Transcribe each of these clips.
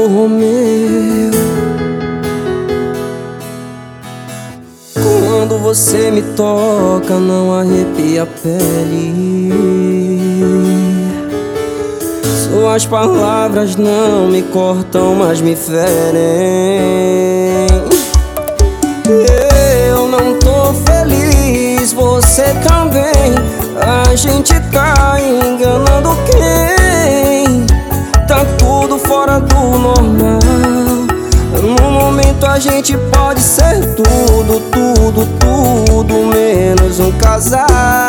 o Romeu. Quando você me toca, não arrepia a pele. Suas palavras não me cortam, mas me ferem. Eu não tô feliz, você também. A gente tá enganando quem? Tá tudo fora do normal. No momento a gente pode ser tudo, tudo, tudo menos um casal.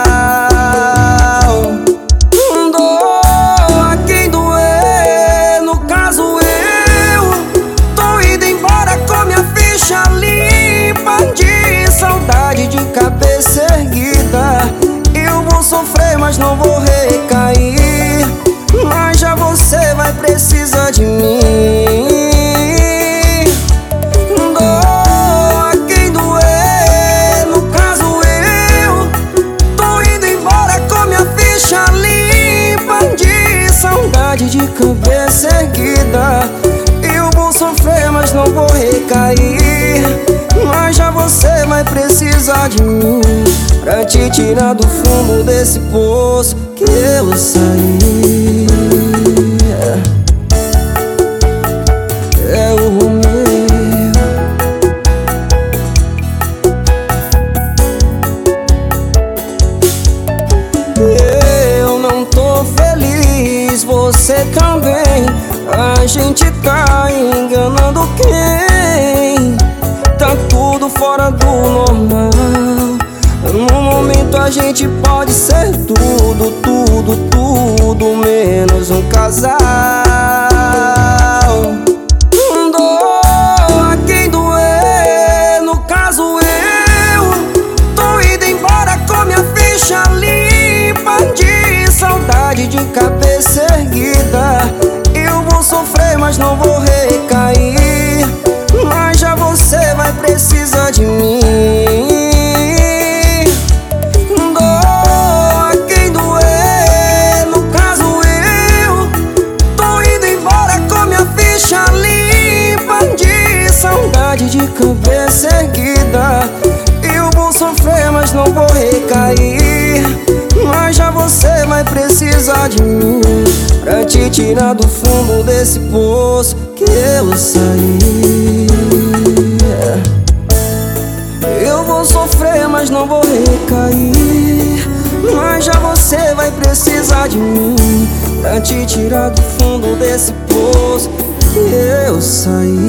Doa quem doer, no caso eu tô indo embora com minha ficha limpa de saudade, de cabeça erguida. Eu vou sofrer, mas não vou recair. Mas já você vai precisar de mim. Doa quem doer, no caso eu tô indo embora com minha ficha limpa de saudade, de cabeça erguida. Eu vou sofrer, mas não vou recair. Mas já você vai precisar de mim pra te tirar do fundo desse poço que eu saí. É o Romeu. Eu não tô feliz, você também. A gente tá enganando quem? Tá tudo fora do normal. No momento a gente pode ser tudo, tudo, tudo menos um casal. Doa quem doer, no caso eu tô indo embora com minha ficha limpa de saudade, de cabeça erguida. Eu vou sofrer, mas não vou recair. Mas já você vai precisar de mim. Doa quem doer, no caso eu tô indo embora com minha ficha limpa de saudade, de cabeça erguida. Eu vou sofrer, mas não vou recair. Mas já você vai precisar de mim pra te tirar do fundo desse poço que eu saí. Eu vou sofrer, mas não vou recair. Mas já você vai precisar de mim pra te tirar do fundo desse poço que eu saí.